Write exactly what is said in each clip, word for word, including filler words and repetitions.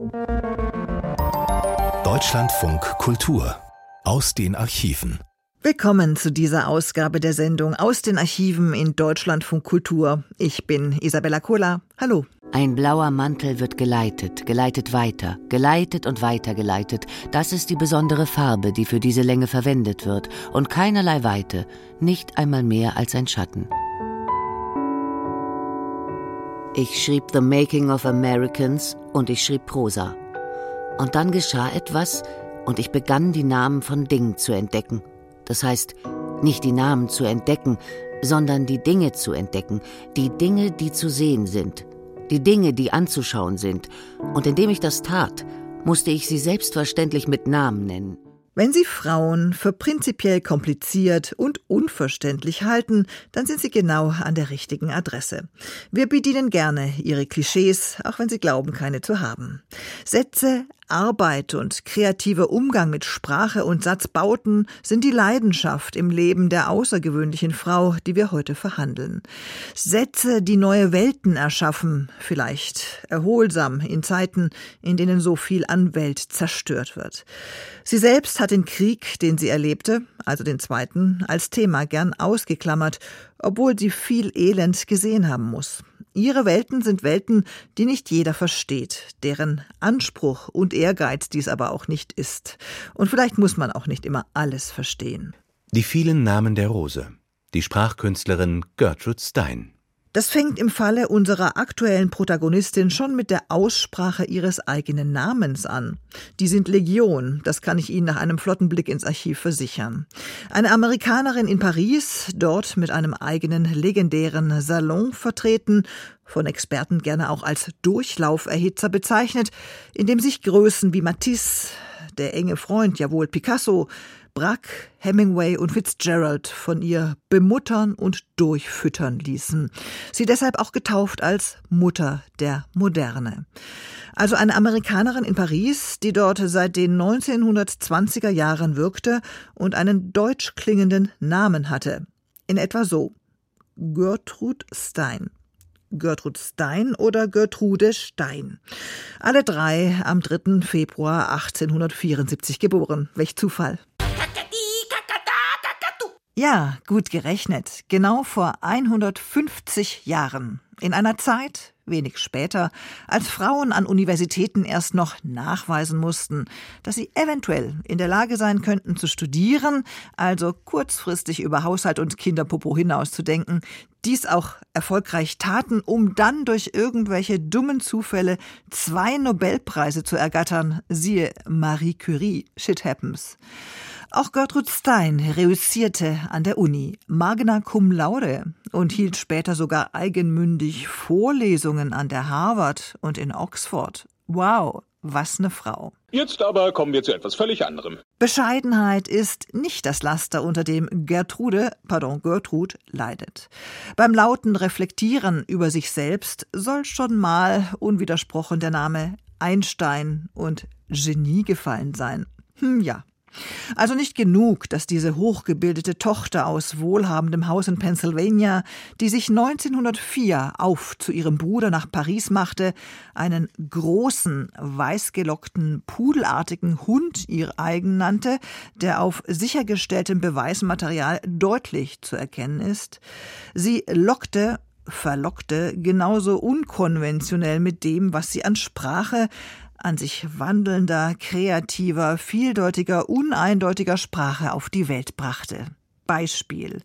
Deutschlandfunk Kultur aus den Archiven. Willkommen zu dieser Ausgabe der Sendung aus den Archiven in Deutschlandfunk Kultur. Ich bin Isabella Kohler. Hallo. Ein blauer Mantel wird geleitet, geleitet weiter, geleitet und weitergeleitet. Das ist die besondere Farbe, die für diese Länge verwendet wird. Und keinerlei Weite, nicht einmal mehr als ein Schatten. Ich schrieb The Making of Americans und ich schrieb Prosa. Und dann geschah etwas und ich begann, die Namen von Dingen zu entdecken. Das heißt, nicht die Namen zu entdecken, sondern die Dinge zu entdecken. Die Dinge, die zu sehen sind. Die Dinge, die anzuschauen sind. Und indem ich das tat, musste ich sie selbstverständlich mit Namen nennen. Wenn Sie Frauen für prinzipiell kompliziert und unverständlich halten, dann sind Sie genau an der richtigen Adresse. Wir bedienen gerne Ihre Klischees, auch wenn Sie glauben, keine zu haben. Sätze, Arbeit und kreativer Umgang mit Sprache und Satzbauten sind die Leidenschaft im Leben der außergewöhnlichen Frau, die wir heute verhandeln. Sätze, die neue Welten erschaffen, vielleicht erholsam in Zeiten, in denen so viel an Welt zerstört wird. Sie selbst hat den Krieg, den sie erlebte, also den Zweiten, als Thema gern ausgeklammert, obwohl sie viel Elend gesehen haben muss. Ihre Welten sind Welten, die nicht jeder versteht, deren Anspruch und Ehrgeiz dies aber auch nicht ist. Und vielleicht muss man auch nicht immer alles verstehen. Die vielen Namen der Rose. Die Sprachkünstlerin Gertrude Stein. Das fängt im Falle unserer aktuellen Protagonistin schon mit der Aussprache ihres eigenen Namens an. Die sind Legion, das kann ich Ihnen nach einem flotten Blick ins Archiv versichern. Eine Amerikanerin in Paris, dort mit einem eigenen legendären Salon vertreten, von Experten gerne auch als Durchlauferhitzer bezeichnet, in dem sich Größen wie Matisse, der enge Freund, jawohl Picasso, Braque, Hemingway und Fitzgerald von ihr bemuttern und durchfüttern ließen. Sie deshalb auch getauft als Mutter der Moderne. Also eine Amerikanerin in Paris, die dort seit den neunzehnhundertzwanziger Jahren wirkte und einen deutsch klingenden Namen hatte. In etwa so: Gertrude Stein. Gertrude Stein oder Gertrude Stein. Alle drei am dritten Februar achtzehnhundertvierundsiebzig geboren. Welch Zufall. Ja, gut gerechnet. Genau vor hundertfünfzig Jahren. In einer Zeit, wenig später, als Frauen an Universitäten erst noch nachweisen mussten, dass sie eventuell in der Lage sein könnten zu studieren, also kurzfristig über Haushalt und Kinderpopo hinauszudenken, dies auch erfolgreich taten, um dann durch irgendwelche dummen Zufälle zwei Nobelpreise zu ergattern, siehe Marie Curie, shit happens. Auch Gertrude Stein reüssierte an der Uni, magna cum laude, und hielt später sogar eigenmündig Vorlesungen an der Harvard und in Oxford. Wow, was ne Frau. Jetzt aber kommen wir zu etwas völlig anderem. Bescheidenheit ist nicht das Laster, unter dem Gertrude, pardon, Gertrude leidet. Beim lauten Reflektieren über sich selbst soll schon mal unwidersprochen der Name Einstein und Genie gefallen sein. Hm, ja. Also nicht genug, dass diese hochgebildete Tochter aus wohlhabendem Haus in Pennsylvania, die sich neunzehnhundertvier auf zu ihrem Bruder nach Paris machte, einen großen, weißgelockten, pudelartigen Hund ihr eigen nannte, der auf sichergestelltem Beweismaterial deutlich zu erkennen ist. Sie lockte verlockte genauso unkonventionell mit dem, was sie an Sprache, an sich wandelnder, kreativer, vieldeutiger, uneindeutiger Sprache auf die Welt brachte. Beispiel: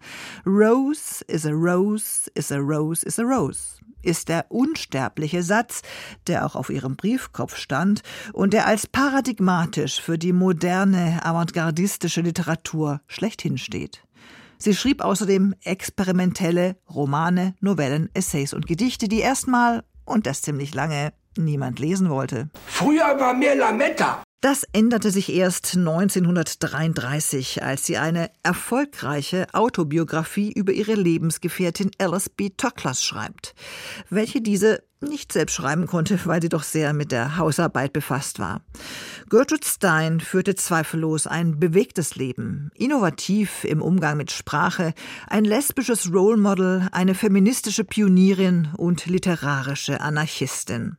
Rose is a rose, is a rose, is a rose ist der unsterbliche Satz, der auch auf ihrem Briefkopf stand und der als paradigmatisch für die moderne, avantgardistische Literatur schlechthin steht. Sie schrieb außerdem experimentelle Romane, Novellen, Essays und Gedichte, die erstmal, und das ziemlich lange, niemand lesen wollte. Früher war mehr Lametta. Das änderte sich erst neunzehnhundertdreiunddreißig, als sie eine erfolgreiche Autobiografie über ihre Lebensgefährtin Alice B. Toklas schreibt, welche diese nicht selbst schreiben konnte, weil sie doch sehr mit der Hausarbeit befasst war. Gertrude Stein führte zweifellos ein bewegtes Leben, innovativ im Umgang mit Sprache, ein lesbisches Role Model, eine feministische Pionierin und literarische Anarchistin.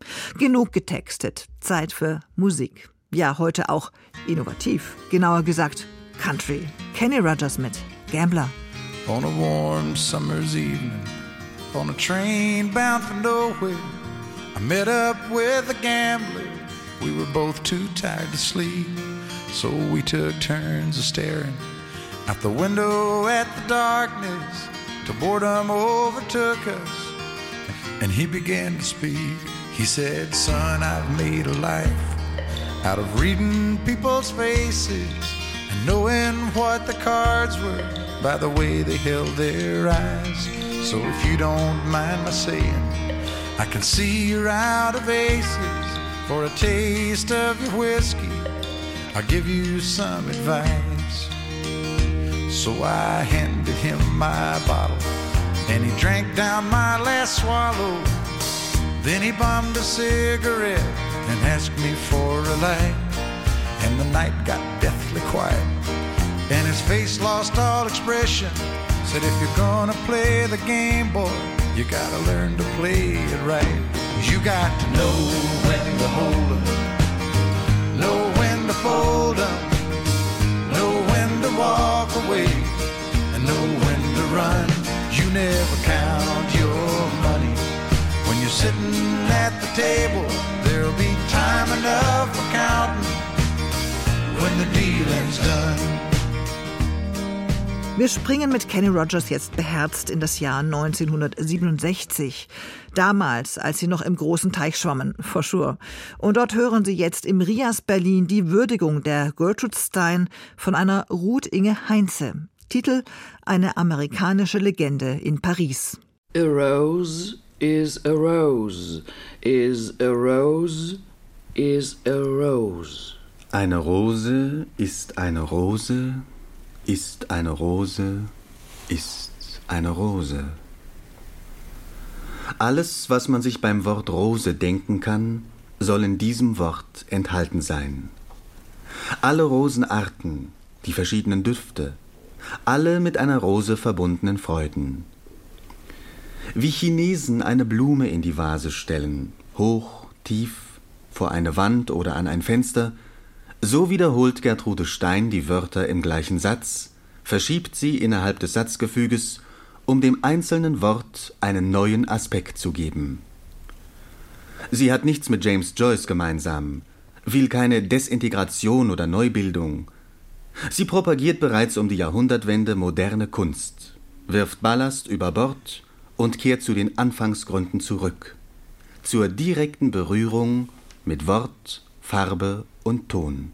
Genug getextet, Zeit für Musik. Ja, heute auch innovativ, genauer gesagt Country. Kenny Rogers mit Gambler. On a warm summer's evening, on a train bound for nowhere, I met up with a gambler. We were both too tired to sleep, so we took turns of staring out the window at the darkness till boredom overtook us, and he began to speak. He said, son, I've made a life out of reading people's faces and knowing what the cards were by the way they held their eyes. So if you don't mind my saying, I can see you're out of aces. For a taste of your whiskey, I'll give you some advice. So I handed him my bottle, and he drank down my last swallow. Then he bummed a cigarette and asked me for a light. And the night got deathly quiet, and his face lost all expression. Said, if you're gonna play the game, boy, you gotta learn to play it right. You got to know when to hold 'em, know when to fold 'em, know when to walk away, and know when to run. You never count your money when you're sitting at the table. There'll be time enough for counting when the dealing's done. Wir springen mit Kenny Rogers jetzt beherzt in das Jahr neunzehnhundertsiebenundsechzig. Damals, als sie noch im großen Teich schwammen, for sure. Und dort hören Sie jetzt im Rias Berlin die Würdigung der Gertrude Stein von einer Ruth Inge Heinze. Titel: Eine amerikanische Legende in Paris. A rose is a rose, is a rose, is a rose. Eine Rose ist eine Rose, ist eine Rose, ist eine Rose. Alles, was man sich beim Wort Rose denken kann, soll in diesem Wort enthalten sein. Alle Rosenarten, die verschiedenen Düfte, alle mit einer Rose verbundenen Freuden. Wie Chinesen eine Blume in die Vase stellen, hoch, tief, vor eine Wand oder an ein Fenster, so wiederholt Gertrude Stein die Wörter im gleichen Satz, verschiebt sie innerhalb des Satzgefüges, um dem einzelnen Wort einen neuen Aspekt zu geben. Sie hat nichts mit James Joyce gemeinsam, will keine Desintegration oder Neubildung. Sie propagiert bereits um die Jahrhundertwende moderne Kunst, wirft Ballast über Bord und kehrt zu den Anfangsgründen zurück, zur direkten Berührung mit Wort, Farbe und Ton.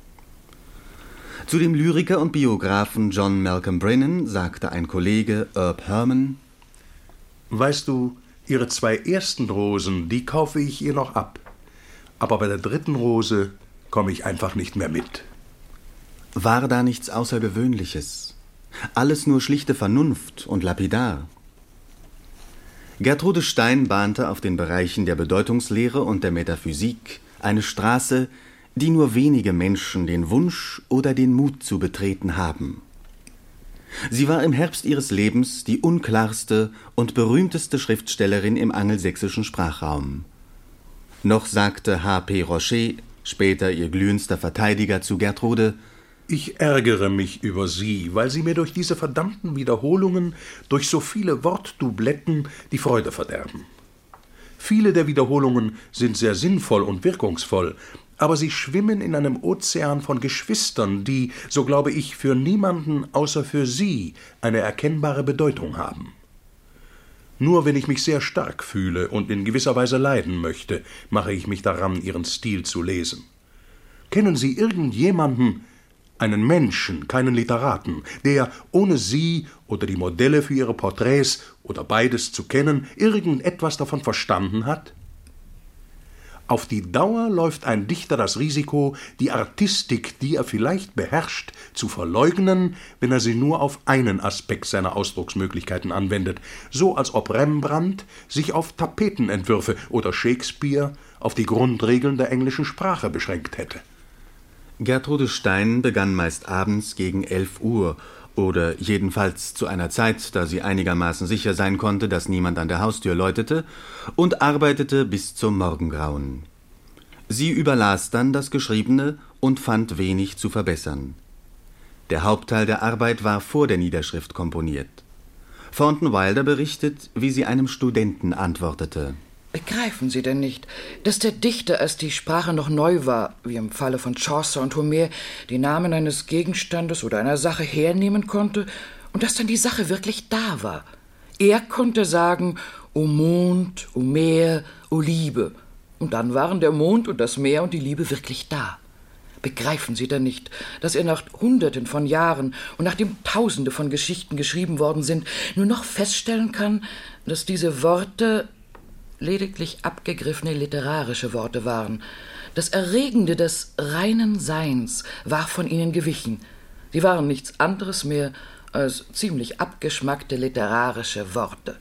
Zu dem Lyriker und Biografen John Malcolm Brennan sagte ein Kollege, Herb Herman: Weißt du, ihre zwei ersten Rosen, die kaufe ich ihr noch ab. Aber bei der dritten Rose komme ich einfach nicht mehr mit. War da nichts Außergewöhnliches? Alles nur schlichte Vernunft und lapidar. Gertrude Stein bahnte auf den Bereichen der Bedeutungslehre und der Metaphysik eine Straße, die nur wenige Menschen den Wunsch oder den Mut zu betreten haben. Sie war im Herbst ihres Lebens die unklarste und berühmteste Schriftstellerin im angelsächsischen Sprachraum. Noch sagte H P Rocher, später ihr glühendster Verteidiger, zu Gertrude: Ich ärgere mich über Sie, weil Sie mir durch diese verdammten Wiederholungen, durch so viele Wortdubletten die Freude verderben. Viele der Wiederholungen sind sehr sinnvoll und wirkungsvoll, aber sie schwimmen in einem Ozean von Geschwistern, die, so glaube ich, für niemanden außer für Sie eine erkennbare Bedeutung haben. Nur wenn ich mich sehr stark fühle und in gewisser Weise leiden möchte, mache ich mich daran, Ihren Stil zu lesen. Kennen Sie irgendjemanden, einen Menschen, keinen Literaten, der, ohne Sie oder die Modelle für Ihre Porträts oder beides zu kennen, irgendetwas davon verstanden hat? Auf die Dauer läuft ein Dichter das Risiko, die Artistik, die er vielleicht beherrscht, zu verleugnen, wenn er sie nur auf einen Aspekt seiner Ausdrucksmöglichkeiten anwendet, so als ob Rembrandt sich auf Tapetenentwürfe oder Shakespeare auf die Grundregeln der englischen Sprache beschränkt hätte. Gertrude Stein begann meist abends gegen elf Uhr oder jedenfalls zu einer Zeit, da sie einigermaßen sicher sein konnte, dass niemand an der Haustür läutete, und arbeitete bis zum Morgengrauen. Sie überlas dann das Geschriebene und fand wenig zu verbessern. Der Hauptteil der Arbeit war vor der Niederschrift komponiert. Thornton Wilder berichtet, wie sie einem Studenten antwortete. Begreifen Sie denn nicht, dass der Dichter, als die Sprache noch neu war, wie im Falle von Chaucer und Homer, die Namen eines Gegenstandes oder einer Sache hernehmen konnte und dass dann die Sache wirklich da war? Er konnte sagen, o Mond, o Meer, o Liebe. Und dann waren der Mond und das Meer und die Liebe wirklich da. Begreifen Sie denn nicht, dass er nach Hunderten von Jahren und nachdem Tausende von Geschichten geschrieben worden sind, nur noch feststellen kann, dass diese Worte lediglich abgegriffene literarische Worte waren. Das Erregende des reinen Seins war von ihnen gewichen. Sie waren nichts anderes mehr als ziemlich abgeschmackte literarische Worte.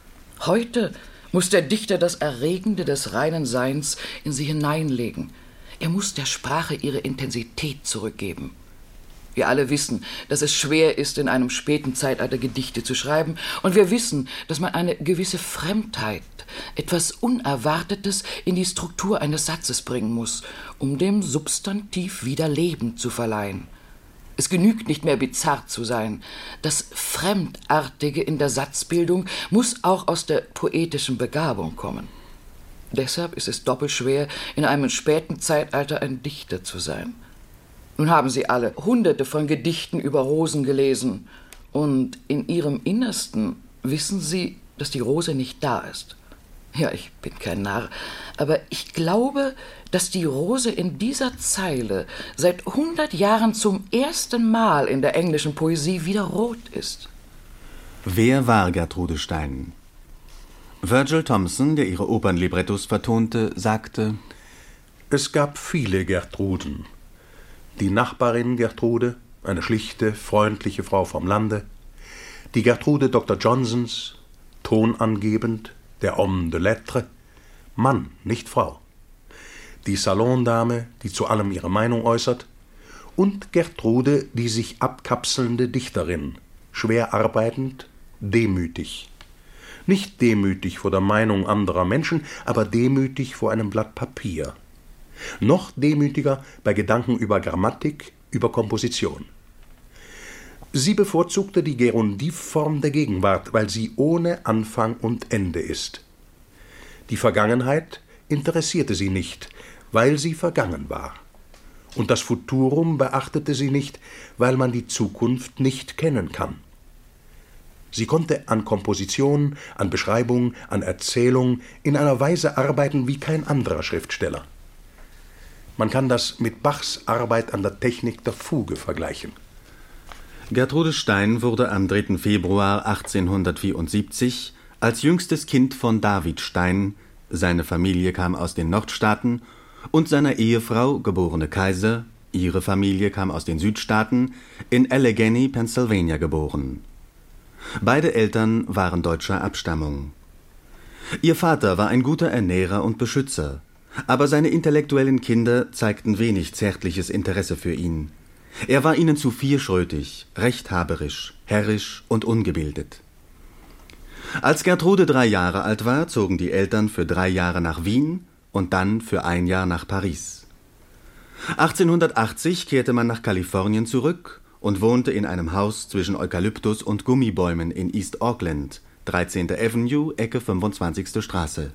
Heute muss der Dichter das Erregende des reinen Seins in sie hineinlegen. Er muss der Sprache ihre Intensität zurückgeben. Wir alle wissen, dass es schwer ist, in einem späten Zeitalter Gedichte zu schreiben, und wir wissen, dass man eine gewisse Fremdheit, etwas Unerwartetes in die Struktur eines Satzes bringen muss, um dem Substantiv wieder Leben zu verleihen. Es genügt nicht mehr, bizarr zu sein. Das Fremdartige in der Satzbildung muss auch aus der poetischen Begabung kommen. Deshalb ist es doppelt schwer, in einem späten Zeitalter ein Dichter zu sein. Nun haben Sie alle Hunderte von Gedichten über Rosen gelesen, und in Ihrem Innersten wissen Sie, dass die Rose nicht da ist. Ja, ich bin kein Narr, aber ich glaube, dass die Rose in dieser Zeile seit hundert Jahren zum ersten Mal in der englischen Poesie wieder rot ist. Wer war Gertrude Stein? Virgil Thomson, der ihre Opernlibrettos vertonte, sagte: Es gab viele Gertruden. Die Nachbarin Gertrude, eine schlichte, freundliche Frau vom Lande, die Gertrude Doktor Johnsons, tonangebend, der Homme de Lettres, Mann, nicht Frau, die Salondame, die zu allem ihre Meinung äußert, und Gertrude, die sich abkapselnde Dichterin, schwer arbeitend, demütig. Nicht demütig vor der Meinung anderer Menschen, aber demütig vor einem Blatt Papier. Noch demütiger bei Gedanken über Grammatik, über Komposition. Sie bevorzugte die Gerundivform der Gegenwart, weil sie ohne Anfang und Ende ist. Die Vergangenheit interessierte sie nicht, weil sie vergangen war. Und das Futurum beachtete sie nicht, weil man die Zukunft nicht kennen kann. Sie konnte an Komposition, an Beschreibung, an Erzählung in einer Weise arbeiten wie kein anderer Schriftsteller. Man kann das mit Bachs Arbeit an der Technik der Fuge vergleichen. Gertrude Stein wurde am dritten Februar achtzehnhundertvierundsiebzig als jüngstes Kind von David Stein, seine Familie kam aus den Nordstaaten, und seiner Ehefrau, geborene Kaiser, ihre Familie kam aus den Südstaaten, in Allegheny, Pennsylvania geboren. Beide Eltern waren deutscher Abstammung. Ihr Vater war ein guter Ernährer und Beschützer, aber seine intellektuellen Kinder zeigten wenig zärtliches Interesse für ihn. Er war ihnen zu vierschrötig, rechthaberisch, herrisch und ungebildet. Als Gertrude drei Jahre alt war, zogen die Eltern für drei Jahre nach Wien und dann für ein Jahr nach Paris. achtzehnhundertachtzig kehrte man nach Kalifornien zurück und wohnte in einem Haus zwischen Eukalyptus und Gummibäumen in East Auckland, dreizehnte Avenue, Ecke fünfundzwanzigste Straße.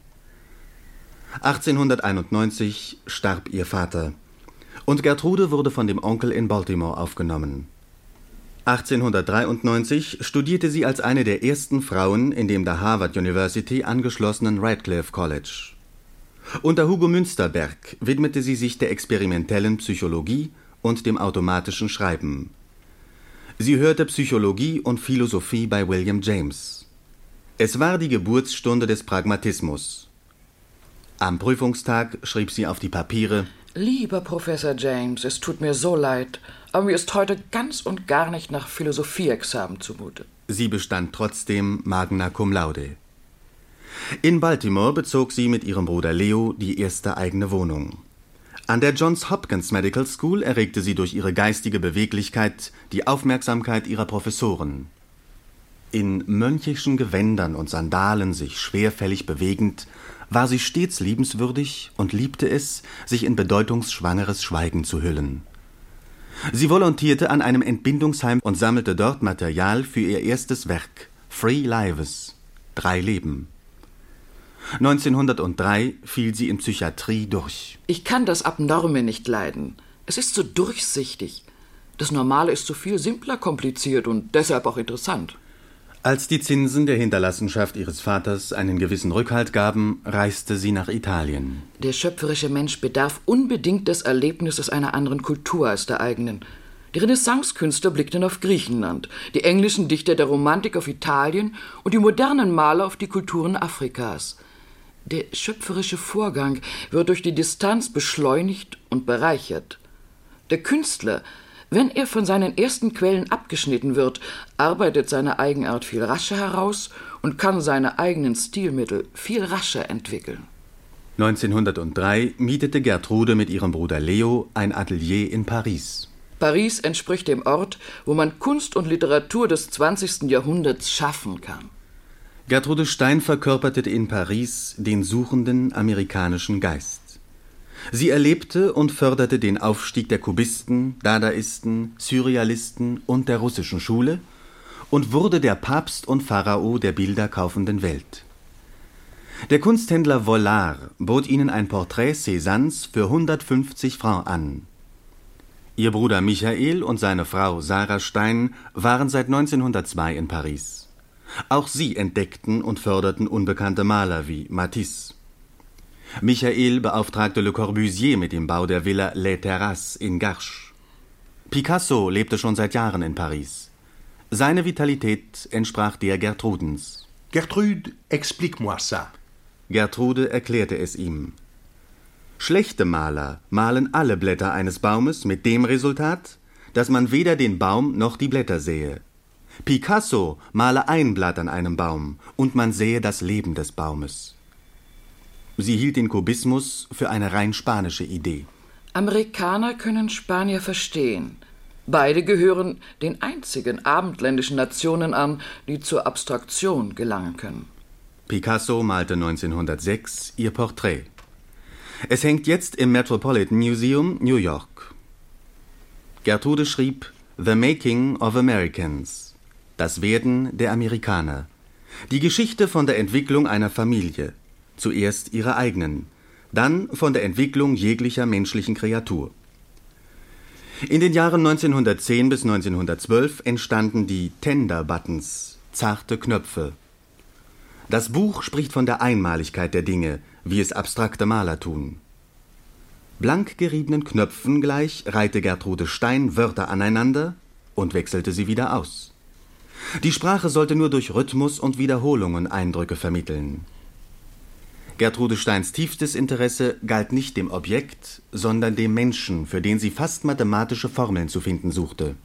achtzehnhunderteinundneunzig starb ihr Vater und Gertrude wurde von dem Onkel in Baltimore aufgenommen. achtzehnhundertdreiundneunzig studierte sie als eine der ersten Frauen in dem der Harvard University angeschlossenen Radcliffe College. Unter Hugo Münsterberg widmete sie sich der experimentellen Psychologie und dem automatischen Schreiben. Sie hörte Psychologie und Philosophie bei William James. Es war die Geburtsstunde des Pragmatismus. Am Prüfungstag schrieb sie auf die Papiere: Lieber Professor James, es tut mir so leid, aber mir ist heute ganz und gar nicht nach Philosophieexamen zumute. Sie bestand trotzdem magna cum laude. In Baltimore bezog sie mit ihrem Bruder Leo die erste eigene Wohnung. An der Johns Hopkins Medical School erregte sie durch ihre geistige Beweglichkeit die Aufmerksamkeit ihrer Professoren. In mönchischen Gewändern und Sandalen sich schwerfällig bewegend, war sie stets liebenswürdig und liebte es, sich in bedeutungsschwangeres Schweigen zu hüllen. Sie volontierte an einem Entbindungsheim und sammelte dort Material für ihr erstes Werk, Three Lives, drei Leben. neunzehnhundertdrei fiel sie in Psychiatrie durch. Ich kann das Abnorme nicht leiden. Es ist so durchsichtig. Das Normale ist so viel simpler kompliziert und deshalb auch interessant. Als die Zinsen der Hinterlassenschaft ihres Vaters einen gewissen Rückhalt gaben, reiste sie nach Italien. Der schöpferische Mensch bedarf unbedingt des Erlebnisses einer anderen Kultur als der eigenen. Die Renaissance-Künstler blickten auf Griechenland, die englischen Dichter der Romantik auf Italien und die modernen Maler auf die Kulturen Afrikas. Der schöpferische Vorgang wird durch die Distanz beschleunigt und bereichert. Der Künstler, wenn er von seinen ersten Quellen abgeschnitten wird, arbeitet seine Eigenart viel rascher heraus und kann seine eigenen Stilmittel viel rascher entwickeln. neunzehnhundertdrei mietete Gertrude mit ihrem Bruder Leo ein Atelier in Paris. Paris entspricht dem Ort, wo man Kunst und Literatur des zwanzigsten Jahrhunderts schaffen kann. Gertrude Stein verkörperte in Paris den suchenden amerikanischen Geist. Sie erlebte und förderte den Aufstieg der Kubisten, Dadaisten, Surrealisten und der russischen Schule und wurde der Papst und Pharao der bilderkaufenden Welt. Der Kunsthändler Vollard bot ihnen ein Porträt Cézannes für hundertfünfzig Francs an. Ihr Bruder Michael und seine Frau Sarah Stein waren seit neunzehnhundertzwei in Paris. Auch sie entdeckten und förderten unbekannte Maler wie Matisse. Michael beauftragte Le Corbusier mit dem Bau der Villa Les Terrasses in Garches. Picasso lebte schon seit Jahren in Paris. Seine Vitalität entsprach der Gertrudens. Gertrude, explique-moi ça. Gertrude erklärte es ihm. Schlechte Maler malen alle Blätter eines Baumes mit dem Resultat, dass man weder den Baum noch die Blätter sähe. Picasso male ein Blatt an einem Baum und man sähe das Leben des Baumes. Sie hielt den Kubismus für eine rein spanische Idee. Amerikaner können Spanier verstehen. Beide gehören den einzigen abendländischen Nationen an, die zur Abstraktion gelangen können. Picasso malte neunzehnhundertsechs ihr Porträt. Es hängt jetzt im Metropolitan Museum, New York. Gertrude schrieb The Making of Americans, das Werden der Amerikaner, die Geschichte von der Entwicklung einer Familie, zuerst ihrer eigenen, dann von der Entwicklung jeglicher menschlichen Kreatur. In den Jahren neunzehnhundertzehn bis neunzehnhundertzwölf entstanden die Tender Buttons, zarte Knöpfe. Das Buch spricht von der Einmaligkeit der Dinge, wie es abstrakte Maler tun. Blank geriebenen Knöpfen gleich reihte Gertrude Stein Wörter aneinander und wechselte sie wieder aus. Die Sprache sollte nur durch Rhythmus und Wiederholungen Eindrücke vermitteln. Gertrude Steins tiefstes Interesse galt nicht dem Objekt, sondern dem Menschen, für den sie fast mathematische Formeln zu finden suchte.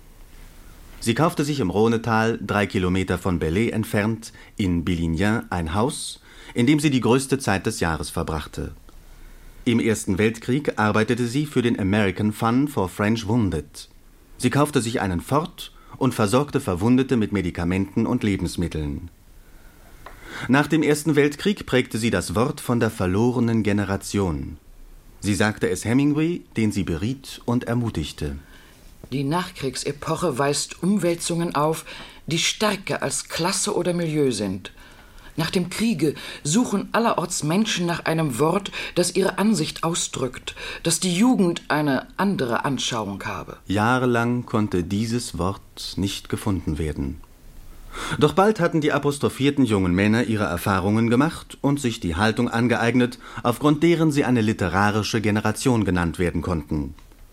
Sie kaufte sich im Rhonetal, drei Kilometer von Belley entfernt, in Billignan ein Haus, in dem sie die größte Zeit des Jahres verbrachte. Im Ersten Weltkrieg arbeitete sie für den American Fund for French Wounded. Sie kaufte sich einen Ford und versorgte Verwundete mit Medikamenten und Lebensmitteln. Nach dem Ersten Weltkrieg prägte sie das Wort von der verlorenen Generation. Sie sagte es Hemingway, den sie beriet und ermutigte. Die Nachkriegsepoche weist Umwälzungen auf, die stärker als Klasse oder Milieu sind. Nach dem Kriege suchen allerorts Menschen nach einem Wort, das ihre Ansicht ausdrückt, dass die Jugend eine andere Anschauung habe. Jahrelang konnte dieses Wort nicht gefunden werden. Doch bald hatten die apostrophierten jungen Männer ihre Erfahrungen gemacht und sich die Haltung angeeignet, aufgrund deren sie eine literarische Generation genannt werden konnten.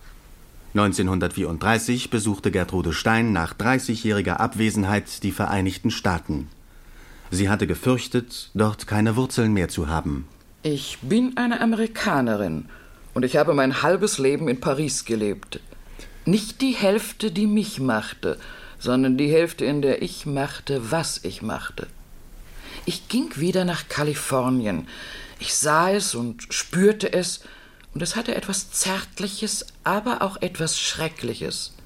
neunzehnhundertvierunddreißig besuchte Gertrude Stein nach dreißigjähriger Abwesenheit die Vereinigten Staaten. Sie hatte gefürchtet, dort keine Wurzeln mehr zu haben. Ich bin eine Amerikanerin und ich habe mein halbes Leben in Paris gelebt. Nicht die Hälfte, die mich machte, sondern die Hälfte, in der ich machte, was ich machte. Ich ging wieder nach Kalifornien. Ich sah es und spürte es Und es hatte etwas Zärtliches, aber auch etwas Schreckliches.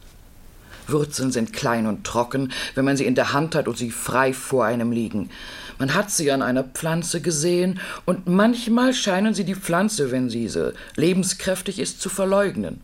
Wurzeln sind klein und trocken, wenn man sie in der Hand hat und sie frei vor einem liegen. Man hat sie an einer Pflanze gesehen, und manchmal scheinen sie die Pflanze, wenn diese lebenskräftig ist, zu verleugnen.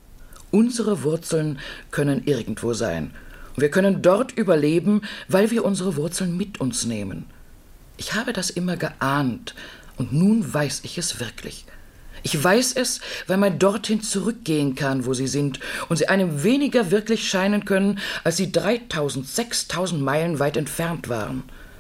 Unsere Wurzeln können irgendwo sein. Und wir können dort überleben, weil wir unsere Wurzeln mit uns nehmen. Ich habe das immer geahnt, und nun weiß ich es wirklich. Ich weiß es, weil man dorthin zurückgehen kann, wo sie sind, und sie einem weniger wirklich scheinen können, als sie dreitausend, sechstausend Meilen weit entfernt waren.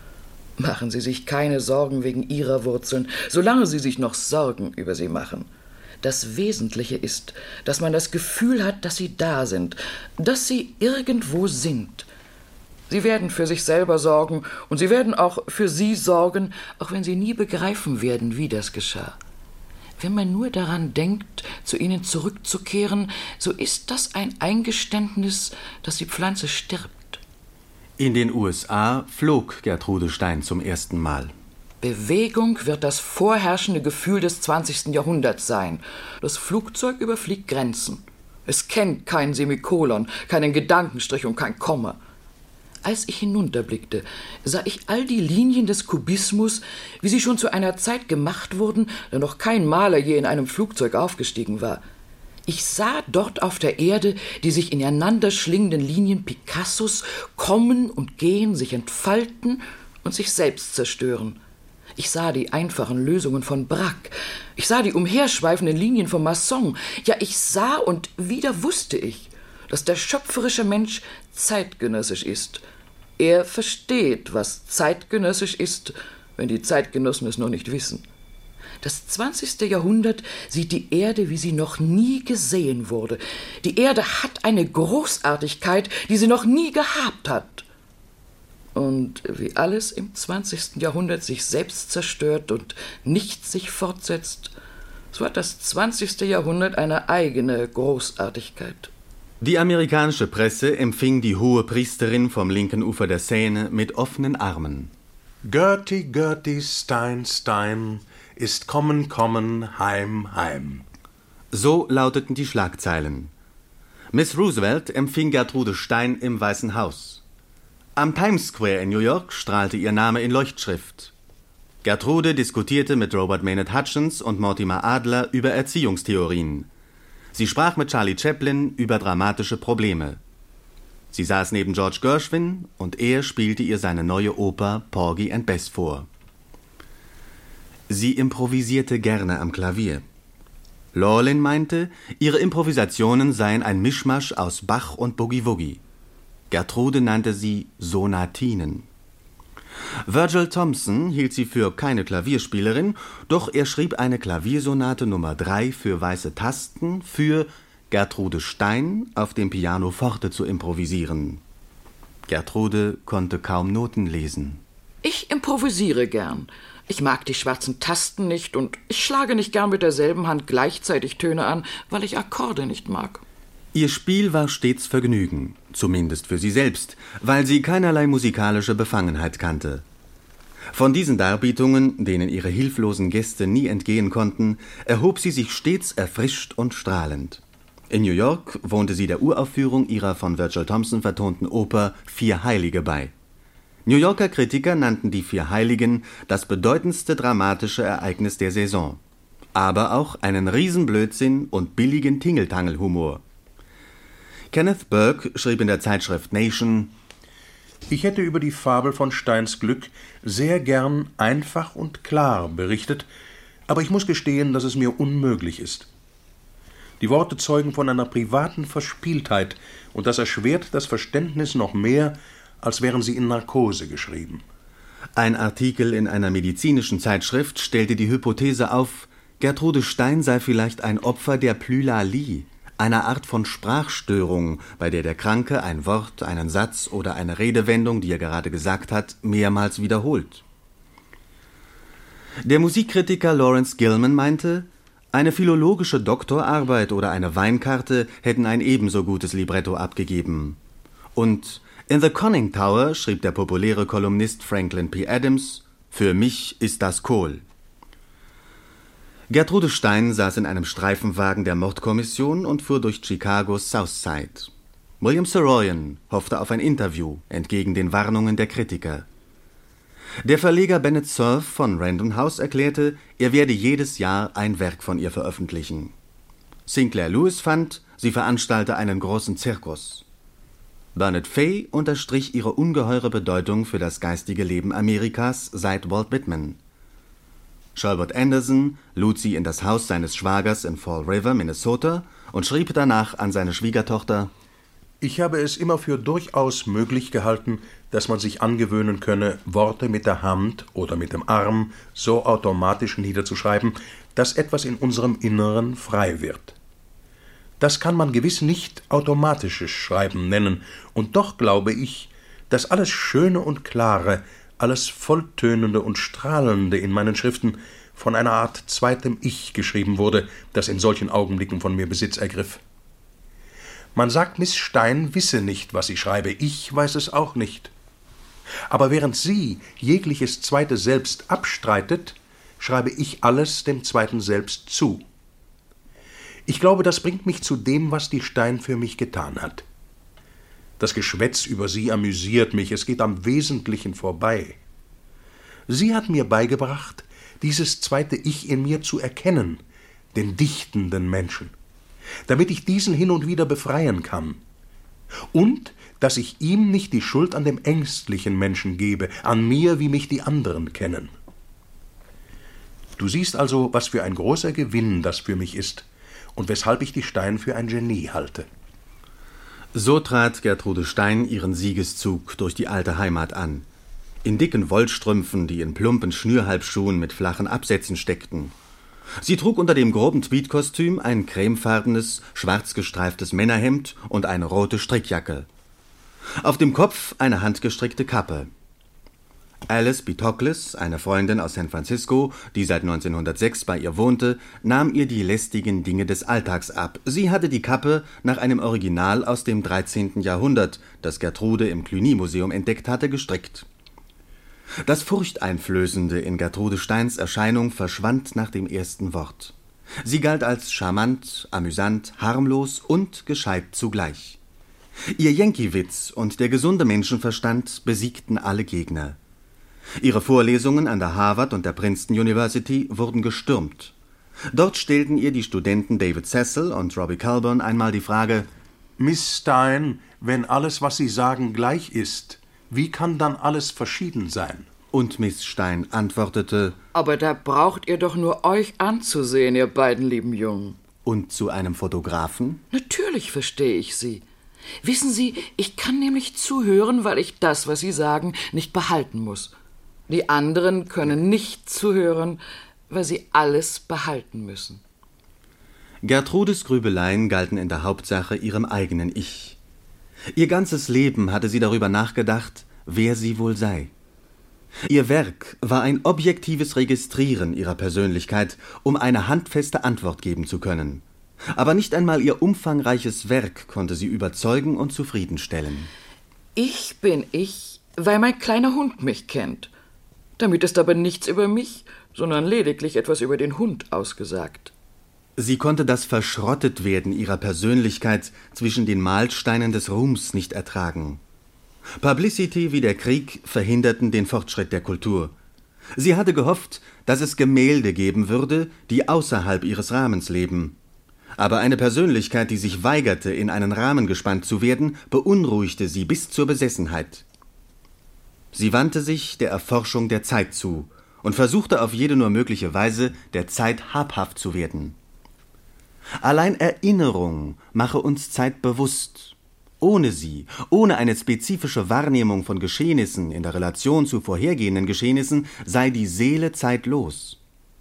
Machen Sie sich keine Sorgen wegen Ihrer Wurzeln, solange Sie sich noch Sorgen über sie machen. Das Wesentliche ist, dass man das Gefühl hat, dass sie da sind, dass sie irgendwo sind. Sie werden für sich selber sorgen, und sie werden auch für Sie sorgen, auch wenn Sie nie begreifen werden, wie das geschah. Wenn man nur daran denkt, zu ihnen zurückzukehren, so ist das ein Eingeständnis, dass die Pflanze stirbt. In den U S A flog Gertrude Stein zum ersten Mal. Bewegung wird das vorherrschende Gefühl des zwanzigsten Jahrhunderts sein. Das Flugzeug überfliegt Grenzen. Es kennt kein Semikolon, keinen Gedankenstrich und kein Komma. Als ich hinunterblickte, sah ich all die Linien des Kubismus, wie sie schon zu einer Zeit gemacht wurden, da noch kein Maler je in einem Flugzeug aufgestiegen war. Ich sah dort auf der Erde die sich ineinander schlingenden Linien Picassos kommen und gehen, sich entfalten und sich selbst zerstören. Ich sah die einfachen Lösungen von Braque. Ich sah die umherschweifenden Linien von Masson. Ja, ich sah, und wieder wusste ich, dass der schöpferische Mensch zeitgenössisch ist. Er versteht, was zeitgenössisch ist, wenn die Zeitgenossen es noch nicht wissen. Das zwanzigste Jahrhundert sieht die Erde, wie sie noch nie gesehen wurde. Die Erde hat eine Großartigkeit, die sie noch nie gehabt hat. Und wie alles im zwanzigsten Jahrhundert sich selbst zerstört und nichts sich fortsetzt, so hat das zwanzigste Jahrhundert eine eigene Großartigkeit. Die amerikanische Presse empfing die hohe Priesterin vom linken Ufer der Seine mit offenen Armen. Gertie, Gertie, Stein, Stein, ist kommen, kommen, heim, heim. So lauteten die Schlagzeilen. Miss Roosevelt empfing Gertrude Stein im Weißen Haus. Am Times Square in New York strahlte ihr Name in Leuchtschrift. Gertrude diskutierte mit Robert Maynard Hutchins und Mortimer Adler über Erziehungstheorien. Sie sprach mit Charlie Chaplin über dramatische Probleme. Sie saß neben George Gershwin, und er spielte ihr seine neue Oper Porgy and Bess vor. Sie improvisierte gerne am Klavier. Lawlin meinte, ihre Improvisationen seien ein Mischmasch aus Bach und Boogie-Woogie. Gertrude nannte sie Sonatinen. Virgil Thomson hielt sie für keine Klavierspielerin, doch er schrieb eine Klaviersonate Nummer drei für weiße Tasten für Gertrude Stein auf dem Piano forte zu improvisieren. Gertrude konnte kaum Noten lesen. Ich improvisiere gern. Ich mag die schwarzen Tasten nicht, und ich schlage nicht gern mit derselben Hand gleichzeitig Töne an, weil ich Akkorde nicht mag. Ihr Spiel war stets Vergnügen, zumindest für sie selbst, weil sie keinerlei musikalische Befangenheit kannte. Von diesen Darbietungen, denen ihre hilflosen Gäste nie entgehen konnten, erhob sie sich stets erfrischt und strahlend. In New York wohnte sie der Uraufführung ihrer von Virgil Thomson vertonten Oper Vier Heilige bei. New Yorker Kritiker nannten die Vier Heiligen das bedeutendste dramatische Ereignis der Saison, aber auch einen Riesenblödsinn und billigen Tingeltangelhumor. Kenneth Burke schrieb in der Zeitschrift Nation: Ich hätte über die Fabel von Steins Glück sehr gern einfach und klar berichtet, aber ich muss gestehen, dass es mir unmöglich ist. Die Worte zeugen von einer privaten Verspieltheit, und das erschwert das Verständnis noch mehr, als wären sie in Narkose geschrieben. Ein Artikel in einer medizinischen Zeitschrift stellte die Hypothese auf, Gertrude Stein sei vielleicht ein Opfer der Plylalie, einer Art von Sprachstörung, bei der der Kranke ein Wort, einen Satz oder eine Redewendung, die er gerade gesagt hat, mehrmals wiederholt. Der Musikkritiker Lawrence Gilman meinte, eine philologische Doktorarbeit oder eine Weinkarte hätten ein ebenso gutes Libretto abgegeben. Und in The Conning Tower schrieb der populäre Kolumnist Franklin P. Adams: Für mich ist das Kohl. Gertrude Stein saß in einem Streifenwagen der Mordkommission und fuhr durch Chicagos South Side. William Saroyan hoffte auf ein Interview, entgegen den Warnungen der Kritiker. Der Verleger Bennett Cerf von Random House erklärte, er werde jedes Jahr ein Werk von ihr veröffentlichen. Sinclair Lewis fand, sie veranstalte einen großen Zirkus. Bernard Fay unterstrich ihre ungeheure Bedeutung für das geistige Leben Amerikas seit Walt Whitman. Shelbert Anderson lud sie in das Haus seines Schwagers in Fall River, Minnesota, und schrieb danach an seine Schwiegertochter: Ich habe es immer für durchaus möglich gehalten, dass man sich angewöhnen könne, Worte mit der Hand oder mit dem Arm so automatisch niederzuschreiben, dass etwas in unserem Inneren frei wird. Das kann man gewiss nicht automatisches Schreiben nennen, und doch glaube ich, dass alles Schöne und Klare, alles Volltönende und Strahlende in meinen Schriften von einer Art zweitem Ich geschrieben wurde, das in solchen Augenblicken von mir Besitz ergriff. Man sagt, Miss Stein wisse nicht, was sie schreibe, ich weiß es auch nicht. Aber während sie jegliches zweite Selbst abstreitet, schreibe ich alles dem zweiten Selbst zu. Ich glaube, das bringt mich zu dem, was die Stein für mich getan hat. Das Geschwätz über sie amüsiert mich, es geht am Wesentlichen vorbei. Sie hat mir beigebracht, dieses zweite Ich in mir zu erkennen, den dichtenden Menschen, damit ich diesen hin und wieder befreien kann. Und dass ich ihm nicht die Schuld an dem ängstlichen Menschen gebe, an mir, wie mich die anderen kennen. Du siehst also, was für ein großer Gewinn das für mich ist und weshalb ich die Stein für ein Genie halte. So trat Gertrude Stein ihren Siegeszug durch die alte Heimat an. In dicken Wollstrümpfen, die in plumpen Schnürhalbschuhen mit flachen Absätzen steckten. Sie trug unter dem groben Tweedkostüm ein cremefarbenes, schwarz gestreiftes Männerhemd und eine rote Strickjacke. Auf dem Kopf eine handgestrickte Kappe. Alice B. Toklas, eine Freundin aus San Francisco, die seit neunzehnhundertsechs bei ihr wohnte, nahm ihr die lästigen Dinge des Alltags ab. Sie hatte die Kappe nach einem Original aus dem dreizehnten Jahrhundert, das Gertrude im Cluny-Museum entdeckt hatte, gestrickt. Das Furchteinflößende in Gertrude Steins Erscheinung verschwand nach dem ersten Wort. Sie galt als charmant, amüsant, harmlos und gescheit zugleich. Ihr Yankee-Witz und der gesunde Menschenverstand besiegten alle Gegner. Ihre Vorlesungen an der Harvard und der Princeton University wurden gestürmt. Dort stellten ihr die Studenten David Cecil und Robbie Colburn einmal die Frage: Miss Stein, wenn alles, was Sie sagen, gleich ist, wie kann dann alles verschieden sein? Und Miss Stein antwortete: Aber da braucht ihr doch nur euch anzusehen, ihr beiden lieben Jungen. Und zu einem Fotografen? Natürlich verstehe ich Sie. Wissen Sie, ich kann nämlich zuhören, weil ich das, was Sie sagen, nicht behalten muss. Die anderen können nicht zuhören, weil sie alles behalten müssen. Gertrudes Grübeleien galten in der Hauptsache ihrem eigenen Ich. Ihr ganzes Leben hatte sie darüber nachgedacht, wer sie wohl sei. Ihr Werk war ein objektives Registrieren ihrer Persönlichkeit, um eine handfeste Antwort geben zu können. Aber nicht einmal ihr umfangreiches Werk konnte sie überzeugen und zufriedenstellen. Ich bin ich, weil mein kleiner Hund mich kennt. Damit ist aber nichts über mich, sondern lediglich etwas über den Hund ausgesagt. Sie konnte das Verschrottetwerden ihrer Persönlichkeit zwischen den Mahlsteinen des Ruhms nicht ertragen. Publicity wie der Krieg verhinderten den Fortschritt der Kultur. Sie hatte gehofft, dass es Gemälde geben würde, die außerhalb ihres Rahmens leben. Aber eine Persönlichkeit, die sich weigerte, in einen Rahmen gespannt zu werden, beunruhigte sie bis zur Besessenheit. Sie wandte sich der Erforschung der Zeit zu und versuchte auf jede nur mögliche Weise, der Zeit habhaft zu werden. Allein Erinnerung mache uns Zeit bewusst. Ohne sie, ohne eine spezifische Wahrnehmung von Geschehnissen in der Relation zu vorhergehenden Geschehnissen, sei die Seele zeitlos.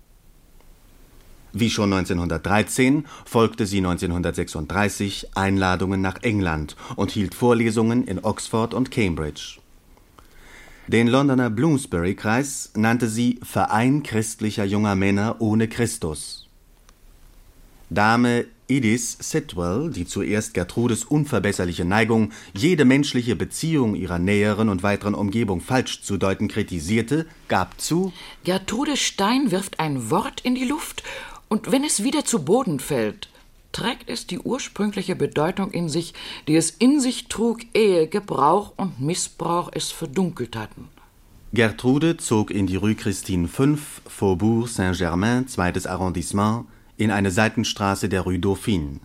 Wie schon neunzehnhundertdreizehn folgte sie neunzehnhundertsechsunddreißig Einladungen nach England und hielt Vorlesungen in Oxford und Cambridge. Den Londoner Bloomsbury-Kreis nannte sie »Verein christlicher junger Männer ohne Christus«. Dame Edith Sitwell, die zuerst Gertrudes unverbesserliche Neigung, jede menschliche Beziehung ihrer näheren und weiteren Umgebung falsch zu deuten kritisierte, gab zu: Gertrude Stein wirft ein Wort in die Luft Und wenn es wieder zu Boden fällt, trägt es die ursprüngliche Bedeutung in sich, die es in sich trug, ehe Gebrauch und Missbrauch es verdunkelt hatten. Gertrude zog in die Rue Christine fünf, Faubourg Saint-Germain, zweites Arrondissement, in eine Seitenstraße der Rue Dauphine.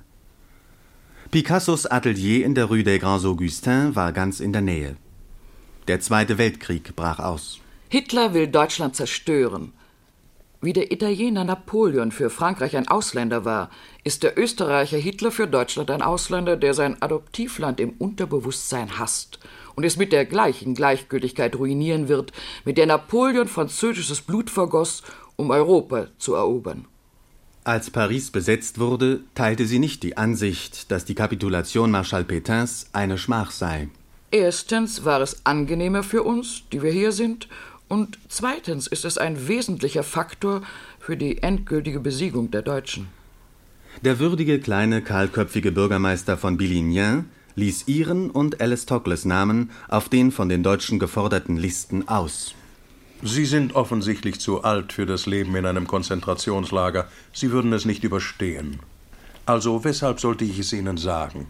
Picassos Atelier in der Rue des Grands Augustins war ganz in der Nähe. Der Zweite Weltkrieg brach aus. Hitler will Deutschland zerstören. Wie der Italiener Napoleon für Frankreich ein Ausländer war, ist der Österreicher Hitler für Deutschland ein Ausländer, der sein Adoptivland im Unterbewusstsein hasst und es mit der gleichen Gleichgültigkeit ruinieren wird, mit der Napoleon französisches Blut vergoss, um Europa zu erobern. Als Paris besetzt wurde, teilte sie nicht die Ansicht, dass die Kapitulation Marschall Pétains eine Schmach sei. Erstens war es angenehmer für uns, die wir hier sind, und zweitens ist es ein wesentlicher Faktor für die endgültige Besiegung der Deutschen. Der würdige, kleine, kahlköpfige Bürgermeister von Billigny ließ ihren und Alice Tockles Namen auf den von den Deutschen geforderten Listen aus. Sie sind offensichtlich zu alt für das Leben in einem Konzentrationslager. Sie würden es nicht überstehen. Also weshalb sollte ich es Ihnen sagen?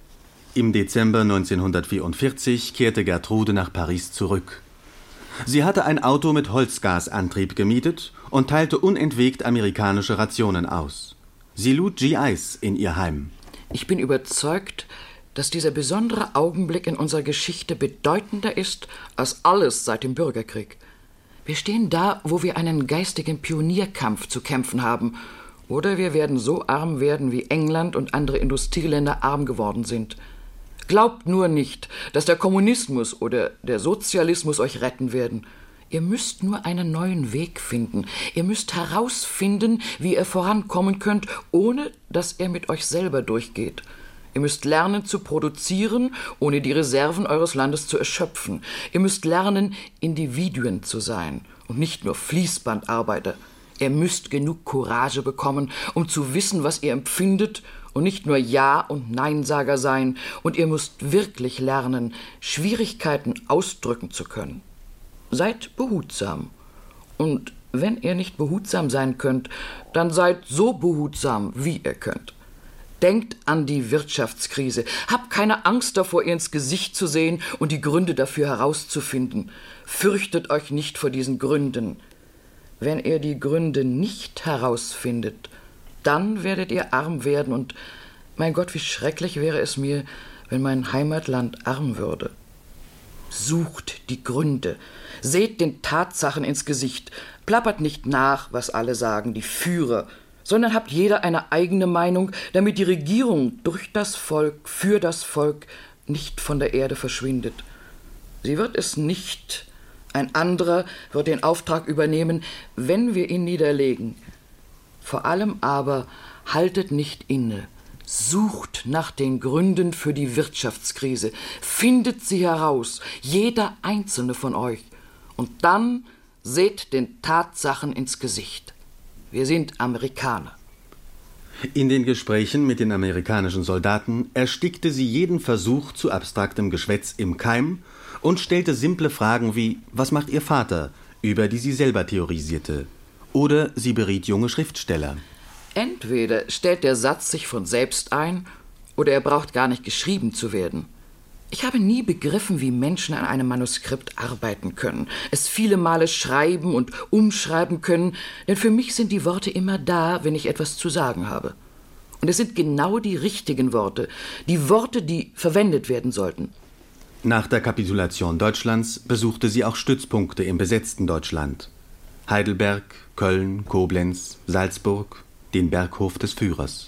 Im Dezember neunzehnhundertvierundvierzig kehrte Gertrude nach Paris zurück. Sie hatte ein Auto mit Holzgasantrieb gemietet und teilte unentwegt amerikanische Rationen aus. Sie lud G Is in ihr Heim. Ich bin überzeugt, dass dieser besondere Augenblick in unserer Geschichte bedeutender ist als alles seit dem Bürgerkrieg. Wir stehen da, wo wir einen geistigen Pionierkampf zu kämpfen haben, oder wir werden so arm werden, wie England und andere Industrieländer arm geworden sind. Glaubt nur nicht, dass der Kommunismus oder der Sozialismus euch retten werden. Ihr müsst nur einen neuen Weg finden. Ihr müsst herausfinden, wie ihr vorankommen könnt, ohne dass er mit euch selber durchgeht. Ihr müsst lernen zu produzieren, ohne die Reserven eures Landes zu erschöpfen. Ihr müsst lernen, Individuen zu sein und nicht nur Fließbandarbeiter. Ihr müsst genug Courage bekommen, um zu wissen, was ihr empfindet und nicht nur Ja- und Neinsager sein. Und ihr müsst wirklich lernen, Schwierigkeiten ausdrücken zu können. Seid behutsam. Und wenn ihr nicht behutsam sein könnt, dann seid so behutsam, wie ihr könnt. Denkt an die Wirtschaftskrise. Habt keine Angst davor, ihr ins Gesicht zu sehen und die Gründe dafür herauszufinden. Fürchtet euch nicht vor diesen Gründen. Wenn ihr die Gründe nicht herausfindet, dann werdet ihr arm werden und, mein Gott, wie schrecklich wäre es mir, wenn mein Heimatland arm würde. Sucht die Gründe. Seht den Tatsachen ins Gesicht. Plappert nicht nach, was alle sagen, die Führer, sondern habt jeder eine eigene Meinung, damit die Regierung durch das Volk, für das Volk nicht von der Erde verschwindet. Sie wird es nicht. Ein anderer wird den Auftrag übernehmen, wenn wir ihn niederlegen. Vor allem aber haltet nicht inne. Sucht nach den Gründen für die Wirtschaftskrise. Findet sie heraus, jeder einzelne von euch. Und dann seht den Tatsachen ins Gesicht. Wir sind Amerikaner. In den Gesprächen mit den amerikanischen Soldaten erstickte sie jeden Versuch zu abstraktem Geschwätz im Keim und stellte simple Fragen wie »Was macht Ihr Vater?«, über die sie selber theorisierte. Oder sie beriet junge Schriftsteller. Entweder stellt der Satz sich von selbst ein, oder er braucht gar nicht geschrieben zu werden. Ich habe nie begriffen, wie Menschen an einem Manuskript arbeiten können, es viele Male schreiben und umschreiben können, denn für mich sind die Worte immer da, wenn ich etwas zu sagen habe. Und es sind genau die richtigen Worte, die Worte, die verwendet werden sollten. Nach der Kapitulation Deutschlands besuchte sie auch Stützpunkte im besetzten Deutschland. Heidelberg, Köln, Koblenz, Salzburg, den Berghof des Führers.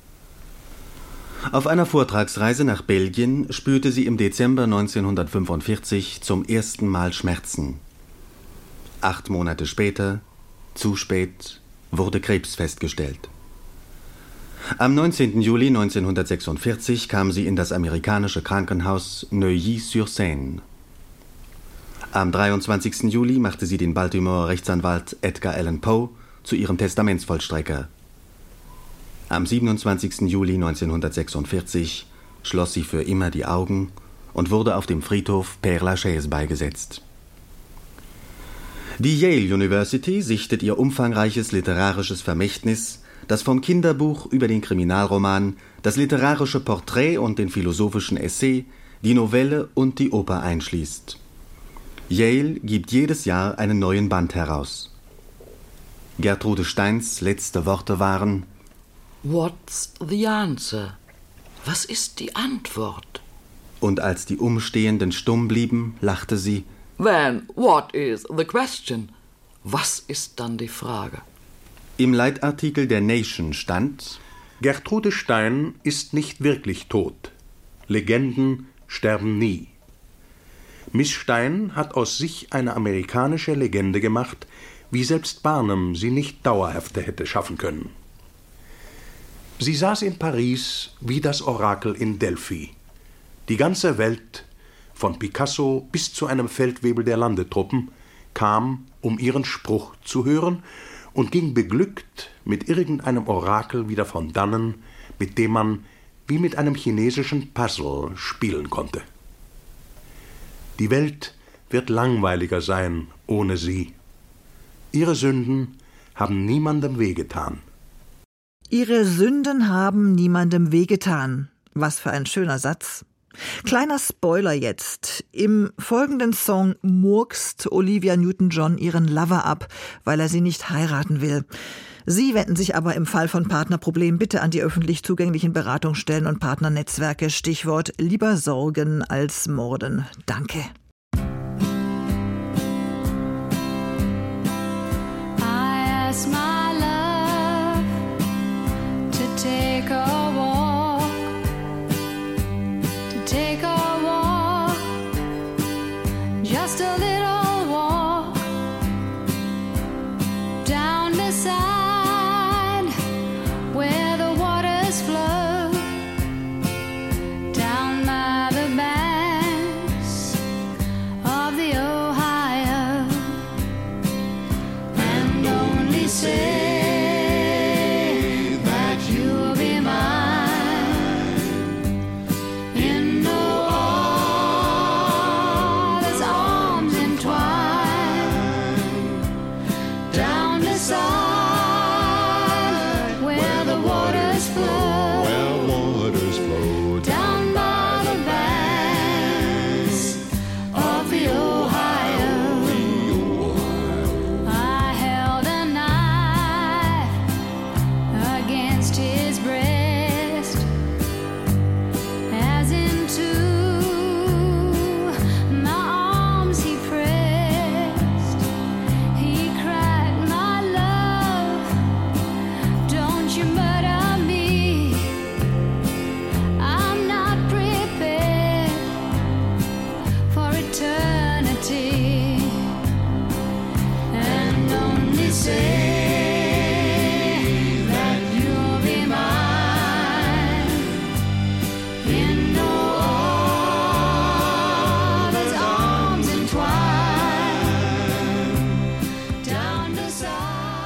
Auf einer Vortragsreise nach Belgien spürte sie im Dezember neunzehnhundertfünfundvierzig zum ersten Mal Schmerzen. Acht Monate später, zu spät, wurde Krebs festgestellt. Am neunzehnten Juli neunzehnhundertsechsundvierzig kam sie in das amerikanische Krankenhaus Neuilly-sur-Seine. Am dreiundzwanzigsten Juli machte sie den Baltimorer Rechtsanwalt Edgar Allan Poe zu ihrem Testamentsvollstrecker. Am siebenundzwanzigsten Juli neunzehnhundertsechsundvierzig schloss sie für immer die Augen und wurde auf dem Friedhof Père-Lachaise beigesetzt. Die Yale University sichtet ihr umfangreiches literarisches Vermächtnis das vom Kinderbuch über den Kriminalroman, das literarische Porträt und den philosophischen Essay, die Novelle und die Oper einschließt. Yale gibt jedes Jahr einen neuen Band heraus. Gertrude Steins letzte Worte waren: What's the answer? Was ist die Antwort? Und als die Umstehenden stumm blieben, lachte sie: Then what is the question? Was ist dann die Frage? Im Leitartikel der Nation stand: Gertrude Stein ist nicht wirklich tot. Legenden sterben nie. Miss Stein hat aus sich eine amerikanische Legende gemacht, wie selbst Barnum sie nicht dauerhafter hätte schaffen können. Sie saß in Paris wie das Orakel in Delphi. Die ganze Welt, von Picasso bis zu einem Feldwebel der Landetruppen, kam, um ihren Spruch zu hören, und ging beglückt mit irgendeinem Orakel wieder von dannen, mit dem man wie mit einem chinesischen Puzzle spielen konnte. Die Welt wird langweiliger sein ohne sie. Ihre Sünden haben niemandem wehgetan. Ihre Sünden haben niemandem wehgetan. Was für ein schöner Satz. Kleiner Spoiler jetzt. Im folgenden Song murkst Olivia Newton-John ihren Lover ab, weil er sie nicht heiraten will. Sie wenden sich aber im Fall von Partnerproblemen bitte an die öffentlich zugänglichen Beratungsstellen und Partnernetzwerke. Stichwort lieber sorgen als morden. Danke. I ask my love to take a walk, to take a walk, just a little walk down the side where the waters flow, down by the banks of the Ohio, and only say that you'll be mine in no other's arms entwined, down the side where the waters flow, Where waters flow down by the banks of the Ohio. I held a knife against his breast, as into my arms he pressed. He cried, my love, don't you murder me. I'm not prepared for eternity, and only say that you'll be mine in no other's arms entwined, down the side.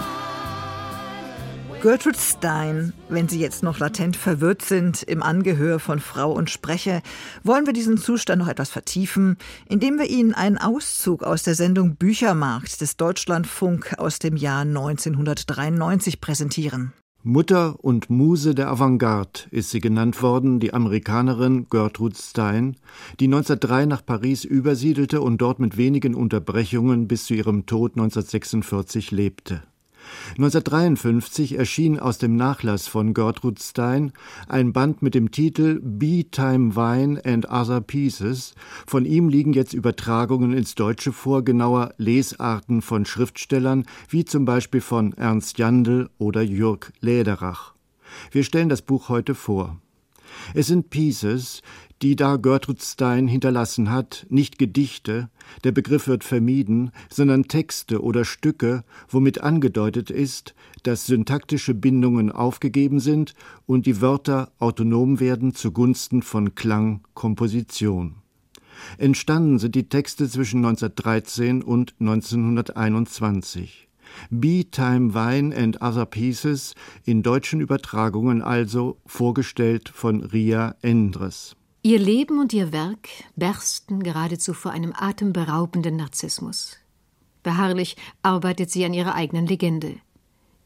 Gertrude Stein, wenn Sie jetzt noch latent verwirrt sind im Angehör von Frau und Spreche, wollen wir diesen Zustand noch etwas vertiefen, indem wir Ihnen einen Auszug aus der Sendung Büchermarkt des Deutschlandfunk aus dem Jahr neunzehnhundertdreiundneunzig präsentieren. Mutter und Muse der Avantgarde ist sie genannt worden, die Amerikanerin Gertrude Stein, die neunzehnhundertdrei nach Paris übersiedelte und dort mit wenigen Unterbrechungen bis zu ihrem Tod neunzehnhundertsechsundvierzig lebte. neunzehnhundertdreiundfünfzig erschien aus dem Nachlass von Gertrude Stein ein Band mit dem Titel Bee-Time Wine and Other Pieces. Von ihm liegen jetzt Übertragungen ins Deutsche vor, genauer Lesarten von Schriftstellern, wie zum Beispiel von Ernst Jandl oder Jürg Läderach. Wir stellen das Buch heute vor. Es sind Pieces, die da Gertrude Stein hinterlassen hat, nicht Gedichte, der Begriff wird vermieden, sondern Texte oder Stücke, womit angedeutet ist, dass syntaktische Bindungen aufgegeben sind und die Wörter autonom werden zugunsten von Klang, Komposition. Entstanden sind die Texte zwischen neunzehnhundertdreizehn und neunzehnhunderteinundzwanzig. Bee-Time Wine and Other Pieces, in deutschen Übertragungen also, vorgestellt von Ria Endres. Ihr Leben und ihr Werk bersten geradezu vor einem atemberaubenden Narzissmus. Beharrlich arbeitet sie an ihrer eigenen Legende.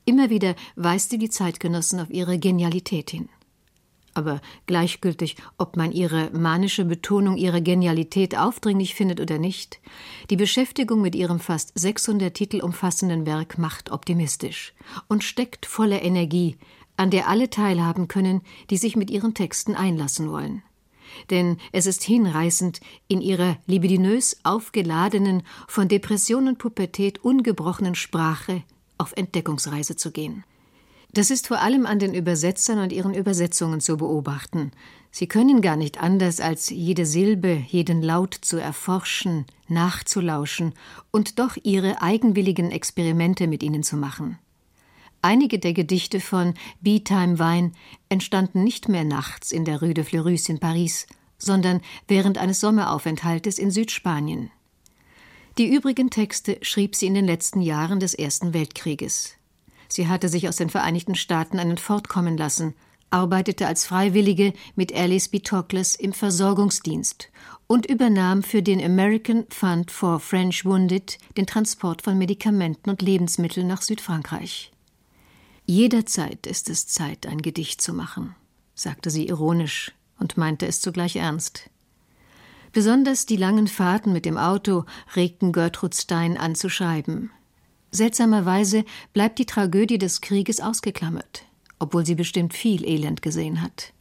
Immer wieder weist sie die Zeitgenossen auf ihre Genialität hin. Aber gleichgültig, ob man ihre manische Betonung ihrer Genialität aufdringlich findet oder nicht, die Beschäftigung mit ihrem fast sechshundert Titel umfassenden Werk macht optimistisch und steckt voller Energie, an der alle teilhaben können, die sich mit ihren Texten einlassen wollen. Denn es ist hinreißend, in ihrer libidinös aufgeladenen, von Depression und Pubertät ungebrochenen Sprache auf Entdeckungsreise zu gehen. Das ist vor allem an den Übersetzern und ihren Übersetzungen zu beobachten. Sie können gar nicht anders, als jede Silbe, jeden Laut zu erforschen, nachzulauschen und doch ihre eigenwilligen Experimente mit ihnen zu machen. Einige der Gedichte von Beetime Wine entstanden nicht mehr nachts in der Rue de Fleurus in Paris, sondern während eines Sommeraufenthaltes in Südspanien. Die übrigen Texte schrieb sie in den letzten Jahren des Ersten Weltkrieges. Sie hatte sich aus den Vereinigten Staaten einen fortkommen lassen, arbeitete als Freiwillige mit Alice B. Toklas im Versorgungsdienst und übernahm für den American Fund for French Wounded den Transport von Medikamenten und Lebensmitteln nach Südfrankreich. »Jederzeit ist es Zeit, ein Gedicht zu machen«, sagte sie ironisch und meinte es zugleich ernst. Besonders die langen Fahrten mit dem Auto regten Gertrude Stein an zu schreiben. Seltsamerweise bleibt die Tragödie des Krieges ausgeklammert, obwohl sie bestimmt viel Elend gesehen hat.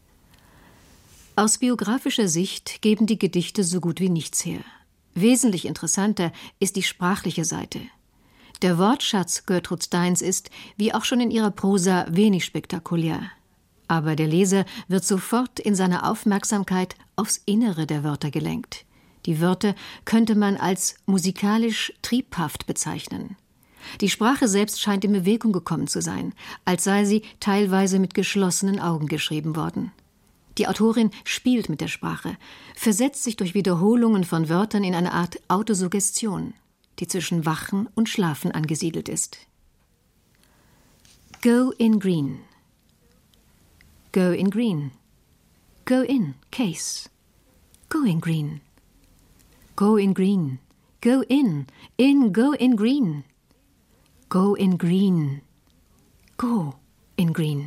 Aus biografischer Sicht geben die Gedichte so gut wie nichts her. Wesentlich interessanter ist die sprachliche Seite. Der Wortschatz Gertrude Steins ist, wie auch schon in ihrer Prosa, wenig spektakulär. Aber der Leser wird sofort in seiner Aufmerksamkeit aufs Innere der Wörter gelenkt. Die Wörter könnte man als musikalisch triebhaft bezeichnen. Die Sprache selbst scheint in Bewegung gekommen zu sein, als sei sie teilweise mit geschlossenen Augen geschrieben worden. Die Autorin spielt mit der Sprache, versetzt sich durch Wiederholungen von Wörtern in eine Art Autosuggestion, die zwischen Wachen und Schlafen angesiedelt ist. Go in green. Go in green. Go in, case. Go in green. Go in green. Go in, in, go in green. Go in green. Go in green.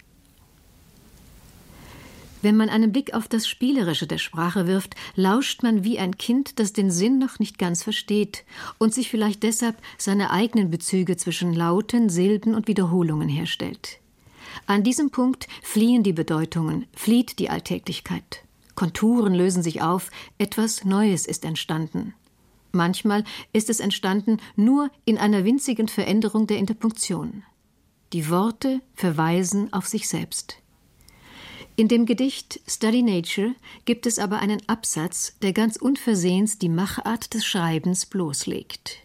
Wenn man einen Blick auf das Spielerische der Sprache wirft, lauscht man wie ein Kind, das den Sinn noch nicht ganz versteht und sich vielleicht deshalb seine eigenen Bezüge zwischen Lauten, Silben und Wiederholungen herstellt. An diesem Punkt fliehen die Bedeutungen, flieht die Alltäglichkeit. Konturen lösen sich auf, etwas Neues ist entstanden. Manchmal ist es entstanden nur in einer winzigen Veränderung der Interpunktion. Die Worte verweisen auf sich selbst. In dem Gedicht Study Nature gibt es aber einen Absatz, der ganz unversehens die Machart des Schreibens bloßlegt.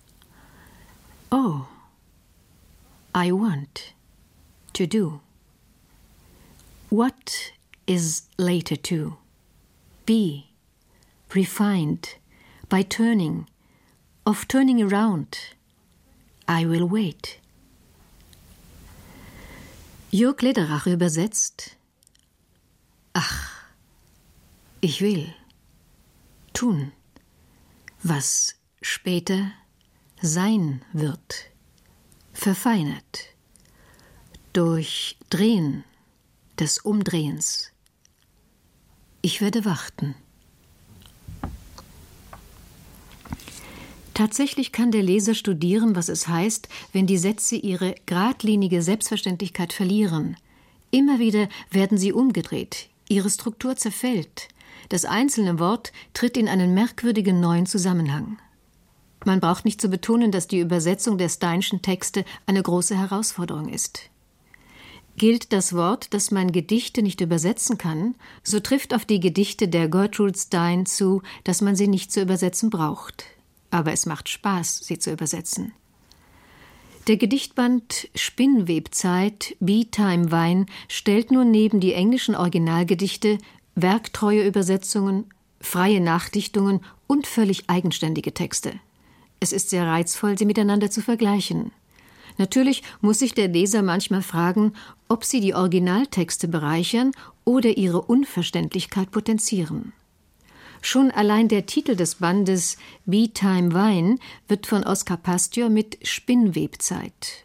Oh, I want to do. What is later to be refined by turning, of turning around, I will wait. Jörg Lederach übersetzt: Ach, ich will tun, was später sein wird, verfeinert durch Drehen des Umdrehens. Ich werde warten. Tatsächlich kann der Leser studieren, was es heißt, wenn die Sätze ihre geradlinige Selbstverständlichkeit verlieren. Immer wieder werden sie umgedreht, ihre Struktur zerfällt. Das einzelne Wort tritt in einen merkwürdigen neuen Zusammenhang. Man braucht nicht zu betonen, dass die Übersetzung der Steinschen Texte eine große Herausforderung ist. Gilt das Wort, dass man Gedichte nicht übersetzen kann, so trifft auf die Gedichte der Gertrude Stein zu, dass man sie nicht zu übersetzen braucht. Aber es macht Spaß, sie zu übersetzen. Der Gedichtband Spinnwebzeit, Beetime Wine stellt nun neben die englischen Originalgedichte werktreue Übersetzungen, freie Nachdichtungen und völlig eigenständige Texte. Es ist sehr reizvoll, sie miteinander zu vergleichen. Natürlich muss sich der Leser manchmal fragen, ob sie die Originaltexte bereichern oder ihre Unverständlichkeit potenzieren. Schon allein der Titel des Bandes Beetime Wine wird von Oskar Pastior mit Spinnwebzeit,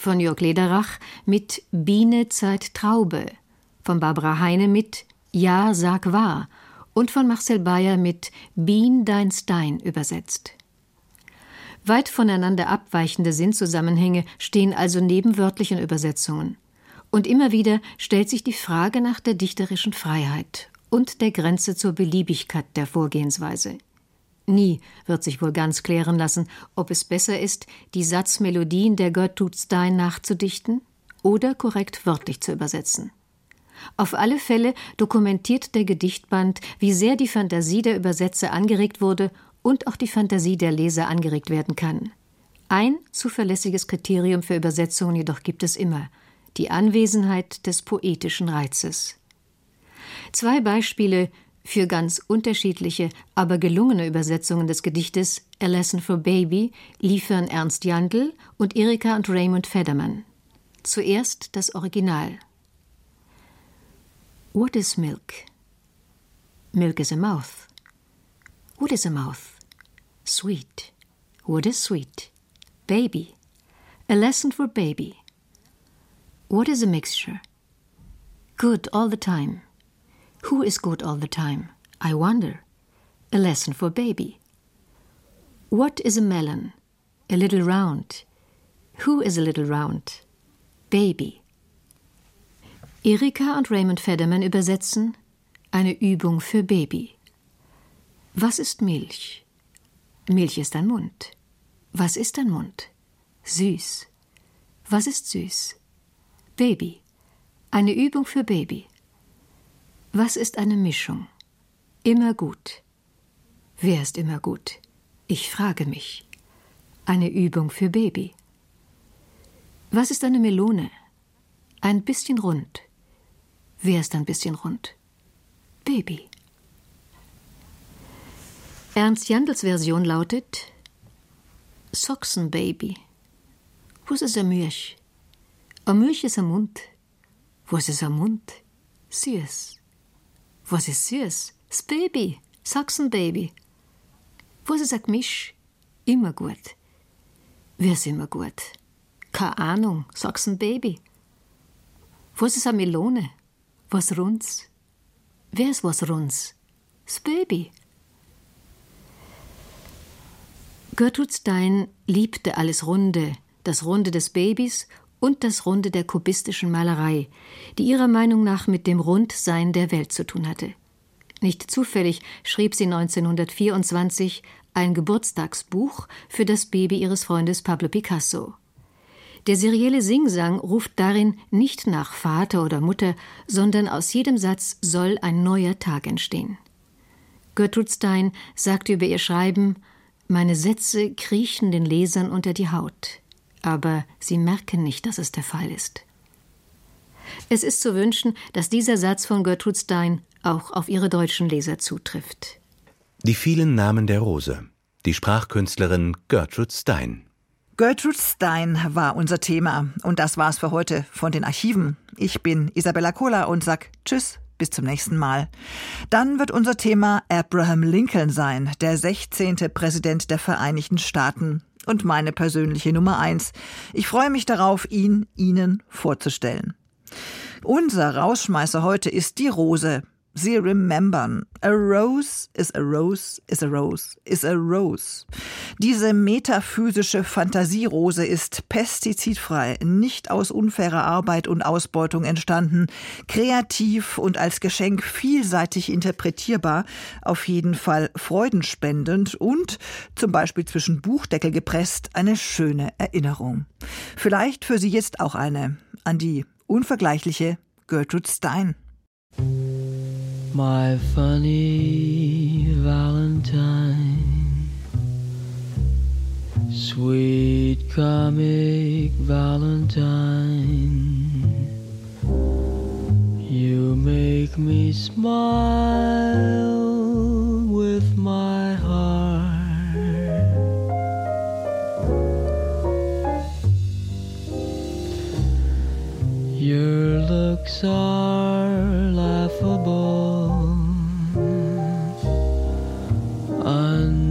von Jörg Lederach mit Biene Zeit Traube, von Barbara Heine mit Ja, sag wahr und von Marcel Bayer mit Bien dein Stein übersetzt. Weit voneinander abweichende Sinnzusammenhänge stehen also neben wörtlichen Übersetzungen. Und immer wieder stellt sich die Frage nach der dichterischen Freiheit und der Grenze zur Beliebigkeit der Vorgehensweise. Nie wird sich wohl ganz klären lassen, ob es besser ist, die Satzmelodien der Gertrude Stein nachzudichten oder korrekt wörtlich zu übersetzen. Auf alle Fälle dokumentiert der Gedichtband, wie sehr die Fantasie der Übersetzer angeregt wurde und auch die Fantasie der Leser angeregt werden kann. Ein zuverlässiges Kriterium für Übersetzungen jedoch gibt es immer: die Anwesenheit des poetischen Reizes. Zwei Beispiele für ganz unterschiedliche, aber gelungene Übersetzungen des Gedichtes A Lesson for Baby liefern Ernst Jandl und Erika und Raymond Federman. Zuerst das Original. What is milk? Milk is a mouth. What is a mouth? Sweet. What is sweet? Baby. A lesson for baby. What is a mixture? Good all the time. Who is good all the time? I wonder. A lesson for baby. What is a melon? A little round. Who is a little round? Baby. Erika und Raymond Federman übersetzen: eine Übung für Baby. Was ist Milch? Milch ist ein Mund. Was ist ein Mund? Süß. Was ist süß? Baby. Eine Übung für Baby. Was ist eine Mischung? Immer gut. Wer ist immer gut? Ich frage mich. Eine Übung für Baby. Was ist eine Melone? Ein bisschen rund. Wer ist ein bisschen rund? Baby. Ernst Jandls Version lautet: Soxenbaby. Was ist ein Milch? Ein Milch ist ein Mund. Was ist ein Mund? Süß. Was ist süß? Das Baby. Soxenbaby. Was ist ein Gemisch? Immer gut. Wer ist immer gut? Keine Ahnung. Soxenbaby. Was ist eine Melone? Was Runds? Wer ist was Runds? Das Baby. Gertrude Stein liebte alles Runde, das Runde des Babys und das Runde der kubistischen Malerei, die ihrer Meinung nach mit dem Rundsein der Welt zu tun hatte. Nicht zufällig schrieb sie neunzehnhundertvierundzwanzig ein Geburtstagsbuch für das Baby ihres Freundes Pablo Picasso. Der serielle Singsang ruft darin nicht nach Vater oder Mutter, sondern aus jedem Satz soll ein neuer Tag entstehen. Gertrude Stein sagte über ihr Schreiben: Meine Sätze kriechen den Lesern unter die Haut, aber sie merken nicht, dass es der Fall ist. Es ist zu wünschen, dass dieser Satz von Gertrude Stein auch auf ihre deutschen Leser zutrifft. Die vielen Namen der Rose. Die Sprachkünstlerin Gertrude Stein. Gertrude Stein war unser Thema und das war's für heute von den Archiven. Ich bin Isabella Kohler und sag Tschüss, bis zum nächsten Mal. Dann wird unser Thema Abraham Lincoln sein, der sechzehnte Präsident der Vereinigten Staaten und meine persönliche Nummer eins. Ich freue mich darauf, ihn Ihnen vorzustellen. Unser Rausschmeißer heute ist die Rose. Sie remembern. A rose is a rose is a rose is a rose. Diese metaphysische Fantasierose ist pestizidfrei, nicht aus unfairer Arbeit und Ausbeutung entstanden, kreativ und als Geschenk vielseitig interpretierbar, auf jeden Fall freudenspendend und, zum Beispiel zwischen Buchdeckel gepresst, eine schöne Erinnerung. Vielleicht für Sie jetzt auch eine an die unvergleichliche Gertrude Stein. My funny Valentine, sweet comic Valentine, you make me smile with my heart. Your looks are laughable,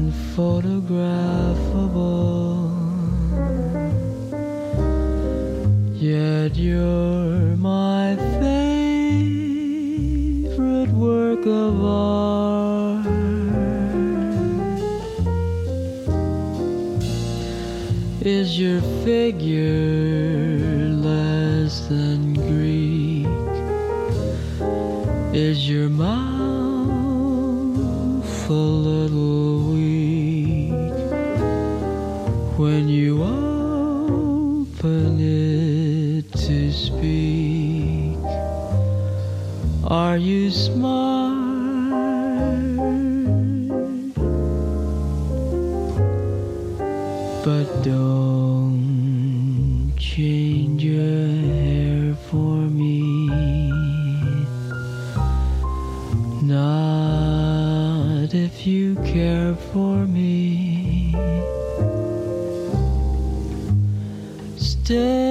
unphotographable. work of art? Is your figure less than Greek? Is your mouth a little weak when you open it to speak? Are you smart? But don't change your hair for me, not if you care for me. Stay